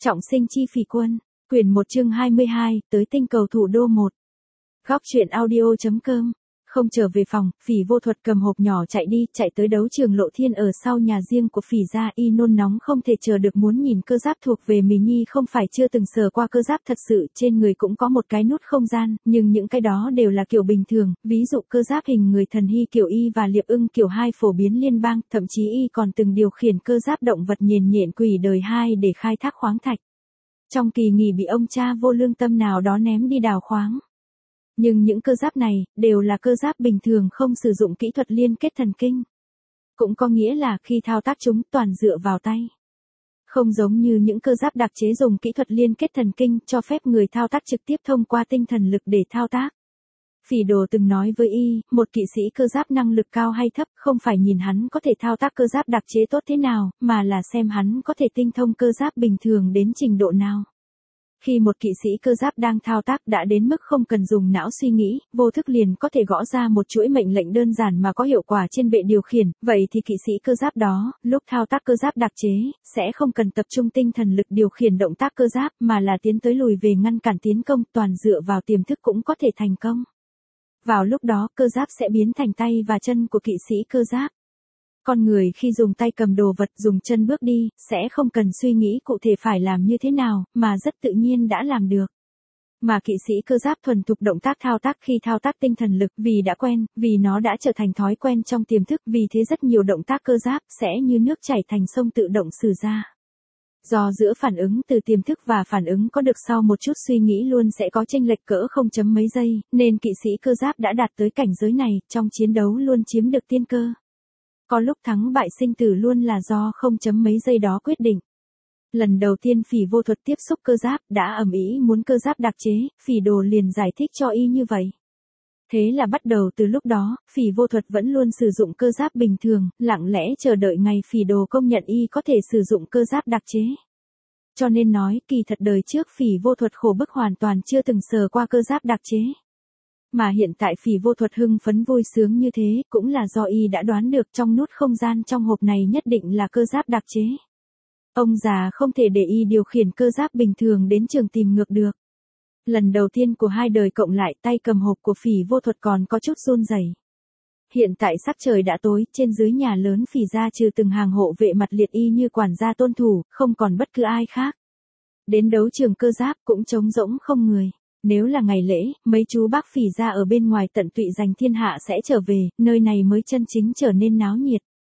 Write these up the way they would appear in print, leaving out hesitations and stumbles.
Trọng sinh chi phỉ quân, quyển 1 chương 22, tới tinh cầu thủ đô 1. Góc truyện audio.com. Không trở về phòng, Phỉ Vô Thuật cầm hộp nhỏ chạy tới đấu trường Lộ Thiên ở sau nhà riêng của Phỉ gia. Y nôn nóng không thể chờ được muốn nhìn cơ giáp thuộc về mình. Y không phải chưa từng sờ qua cơ giáp thật sự, trên người cũng có một cái nút không gian, nhưng những cái đó đều là kiểu bình thường, ví dụ cơ giáp hình người thần hy kiểu Y và liệp ưng kiểu 2 phổ biến liên bang, thậm chí Y còn từng điều khiển cơ giáp động vật nhện nhện quỷ đời 2 để khai thác khoáng thạch. Trong kỳ nghỉ bị ông cha vô lương tâm nào đó ném đi đào khoáng. Nhưng những cơ giáp này, đều là cơ giáp bình thường không sử dụng kỹ thuật liên kết thần kinh. Cũng có nghĩa là khi thao tác chúng toàn dựa vào tay. Không giống như những cơ giáp đặc chế dùng kỹ thuật liên kết thần kinh cho phép người thao tác trực tiếp thông qua tinh thần lực để thao tác. Phỉ Đồ từng nói với Y, một kỵ sĩ cơ giáp năng lực cao hay thấp không phải nhìn hắn có thể thao tác cơ giáp đặc chế tốt thế nào, mà là xem hắn có thể tinh thông cơ giáp bình thường đến trình độ nào. Khi một kỵ sĩ cơ giáp đang thao tác đã đến mức không cần dùng não suy nghĩ, vô thức liền có thể gõ ra một chuỗi mệnh lệnh đơn giản mà có hiệu quả trên bệ điều khiển, vậy thì kỵ sĩ cơ giáp đó, lúc thao tác cơ giáp đặc chế, sẽ không cần tập trung tinh thần lực điều khiển động tác cơ giáp, mà là tiến tới lùi về ngăn cản tiến công, toàn dựa vào tiềm thức cũng có thể thành công. Vào lúc đó, cơ giáp sẽ biến thành tay và chân của kỵ sĩ cơ giáp. Con người khi dùng tay cầm đồ vật, dùng chân bước đi, sẽ không cần suy nghĩ cụ thể phải làm như thế nào, mà rất tự nhiên đã làm được. Mà kỵ sĩ cơ giáp thuần thục động tác thao tác khi thao tác tinh thần lực, vì đã quen, vì nó đã trở thành thói quen trong tiềm thức, vì thế rất nhiều động tác cơ giáp sẽ như nước chảy thành sông tự động xử ra. Do giữa phản ứng từ tiềm thức và phản ứng có được sau một chút suy nghĩ luôn sẽ có chênh lệch cỡ không chấm mấy giây, nên kỵ sĩ cơ giáp đã đạt tới cảnh giới này, trong chiến đấu luôn chiếm được tiên cơ. Có lúc thắng bại sinh tử luôn là do không chấm mấy giây đó quyết định. Lần đầu tiên Phỉ Vô Thuật tiếp xúc cơ giáp đã ầm ĩ muốn cơ giáp đặc chế, Phỉ Đồ liền giải thích cho Y như vậy. Thế là bắt đầu từ lúc đó, Phỉ Vô Thuật vẫn luôn sử dụng cơ giáp bình thường, lặng lẽ chờ đợi ngày Phỉ Đồ công nhận Y có thể sử dụng cơ giáp đặc chế. Cho nên nói, kỳ thật đời trước Phỉ Vô Thuật khổ bức hoàn toàn chưa từng sờ qua cơ giáp đặc chế. Mà hiện tại Phỉ Vô Thuật hưng phấn vui sướng như thế, cũng là do Y đã đoán được trong nút không gian trong hộp này nhất định là cơ giáp đặc chế. Ông già không thể để Y điều khiển cơ giáp bình thường đến trường tìm ngược được. Lần đầu tiên của hai đời cộng lại, tay cầm hộp của Phỉ Vô Thuật còn có chút run rẩy. Hiện tại sắc trời đã tối, trên dưới nhà lớn Phỉ gia trừ từng hàng hộ vệ mặt liệt Y như quản gia tôn thủ, không còn bất cứ ai khác. Đến đấu trường cơ giáp cũng trống rỗng không người. Nếu là ngày lễ, mấy chú bác Phỉ gia ở bên ngoài tận tụy giành thiên hạ sẽ trở về, nơi này mới chân chính trở nên náo nhiệt.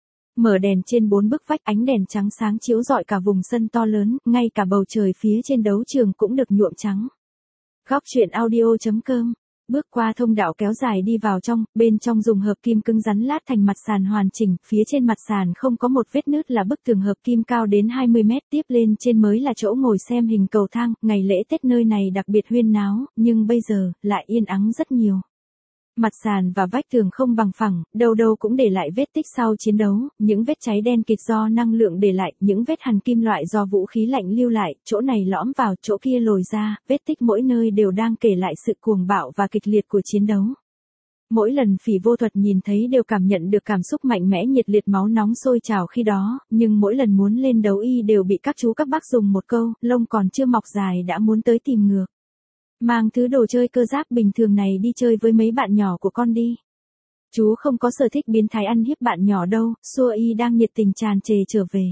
Mở đèn trên 4 bức vách, ánh đèn trắng sáng chiếu rọi cả vùng sân to lớn, ngay cả bầu trời phía trên đấu trường cũng được nhuộm trắng. Góc truyện audio.com. Bước qua thông đạo kéo dài đi vào trong, bên trong dùng hợp kim cứng rắn lát thành mặt sàn hoàn chỉnh, phía trên mặt sàn không có một vết nứt là bức tường hợp kim cao đến 20 mét, tiếp lên trên mới là chỗ ngồi xem hình cầu thang, ngày lễ Tết nơi này đặc biệt huyên náo, nhưng bây giờ, lại yên ắng rất nhiều. Mặt sàn và vách tường không bằng phẳng, đâu đâu cũng để lại vết tích sau chiến đấu, những vết cháy đen kịt do năng lượng để lại, những vết hằn kim loại do vũ khí lạnh lưu lại, chỗ này lõm vào, chỗ kia lồi ra, vết tích mỗi nơi đều đang kể lại sự cuồng bạo và kịch liệt của chiến đấu. Mỗi lần Phỉ Vô Thuật nhìn thấy đều cảm nhận được cảm xúc mạnh mẽ nhiệt liệt máu nóng sôi trào khi đó, nhưng mỗi lần muốn lên đấu Y đều bị các chú các bác dùng một câu, lông còn chưa mọc dài đã muốn tới tìm ngược. Mang thứ đồ chơi cơ giáp bình thường này đi chơi với mấy bạn nhỏ của con đi. Chú không có sở thích biến thái ăn hiếp bạn nhỏ đâu, xua Y đang nhiệt tình tràn trề trở về.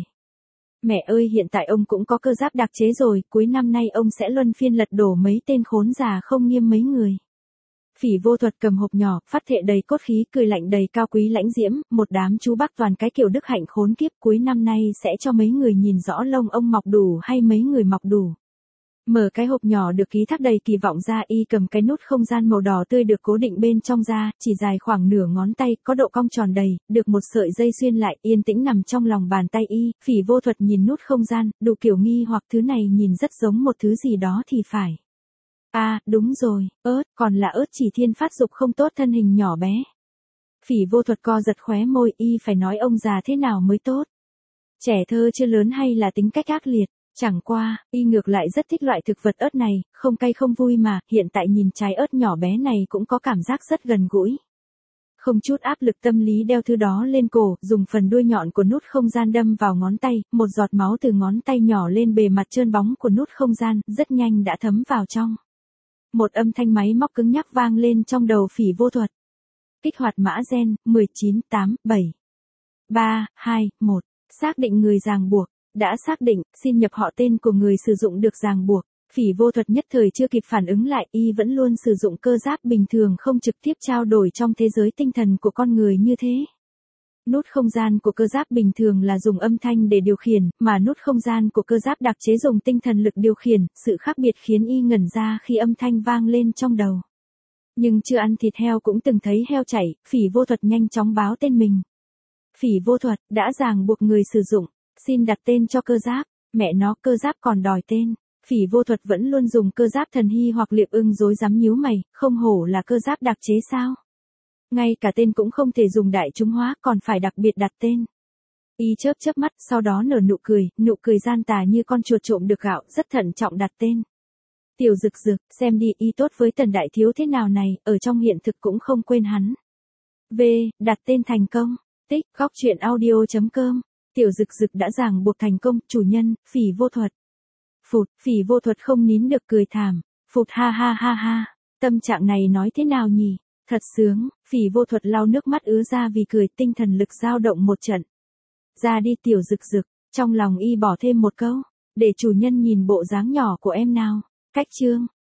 Mẹ ơi, hiện tại ông cũng có cơ giáp đặc chế rồi, cuối năm nay ông sẽ luân phiên lật đổ mấy tên khốn già không nghiêm mấy người. Phỉ Vô Thuật cầm hộp nhỏ, phát thệ đầy cốt khí, cười lạnh đầy cao quý lãnh diễm, một đám chú bác toàn cái kiểu đức hạnh khốn kiếp, cuối năm nay sẽ cho mấy người nhìn rõ lông ông mọc đủ hay mấy người mọc đủ. Mở cái hộp nhỏ được ký thác đầy kỳ vọng ra, Y cầm cái nút không gian màu đỏ tươi được cố định bên trong ra, chỉ dài khoảng nửa ngón tay, có độ cong tròn đầy, được một sợi dây xuyên lại, yên tĩnh nằm trong lòng bàn tay Y. Phỉ Vô Thuật nhìn nút không gian, đủ kiểu nghi hoặc thứ này nhìn rất giống một thứ gì đó thì phải. À, đúng rồi, ớt, còn là ớt chỉ thiên phát dục không tốt thân hình nhỏ bé. Phỉ Vô Thuật co giật khóe môi, Y phải nói ông già thế nào mới tốt. Trẻ thơ chưa lớn hay là tính cách ác liệt. Chẳng qua, Y ngược lại rất thích loại thực vật ớt này, không cay không vui mà, hiện tại nhìn trái ớt nhỏ bé này cũng có cảm giác rất gần gũi. Không chút áp lực tâm lý đeo thứ đó lên cổ, dùng phần đuôi nhọn của nút không gian đâm vào ngón tay, một giọt máu từ ngón tay nhỏ lên bề mặt trơn bóng của nút không gian, rất nhanh đã thấm vào trong. Một âm thanh máy móc cứng nhắc vang lên trong đầu Phỉ Vô Thuật. Kích hoạt mã gen, 198, 7, 3, 2, 1. Xác định người ràng buộc. Đã xác định, xin nhập họ tên của người sử dụng được ràng buộc. Phỉ Vô Thuật nhất thời chưa kịp phản ứng lại, y vẫn luôn sử dụng cơ giáp bình thường không trực tiếp trao đổi trong thế giới tinh thần của con người như thế. Nút không gian của cơ giáp bình thường là dùng âm thanh để điều khiển, mà nút không gian của cơ giáp đặc chế dùng tinh thần lực điều khiển, sự khác biệt khiến y ngẩn ra khi âm thanh vang lên trong đầu. Nhưng chưa ăn thịt heo cũng từng thấy heo chảy, Phỉ Vô Thuật nhanh chóng báo tên mình. Phỉ Vô Thuật, đã ràng buộc người sử dụng, xin đặt tên cho cơ giáp, mẹ nó cơ giáp còn đòi tên. Phỉ Vô Thuật vẫn luôn dùng cơ giáp thần hy hoặc liệp ưng rối rắm nhíu mày, không hổ là cơ giáp đặc chế sao? Ngay cả tên cũng không thể dùng đại chúng hóa, còn phải đặc biệt đặt tên. Y chớp chớp mắt, sau đó nở nụ cười gian tà như con chuột trộm được gạo, rất thận trọng đặt tên. Tiểu Dực Dực, xem đi, y tốt với Tần đại thiếu thế nào này, ở trong hiện thực cũng không quên hắn. V, đặt tên thành công. Tích, góc truyện audio.com. Tiểu Dực Dực đã ràng buộc thành công, chủ nhân, Phỉ Vô Thuật. Phụt, Phỉ Vô Thuật không nín được cười thảm. Phụt ha ha ha ha. Tâm trạng này nói thế nào nhỉ? Thật sướng, Phỉ Vô Thuật lau nước mắt ứa ra vì cười, tinh thần lực dao động một trận. Ra đi Tiểu Dực Dực, trong lòng y bỏ thêm một câu. Để chủ nhân nhìn bộ dáng nhỏ của em nào. Cách chương.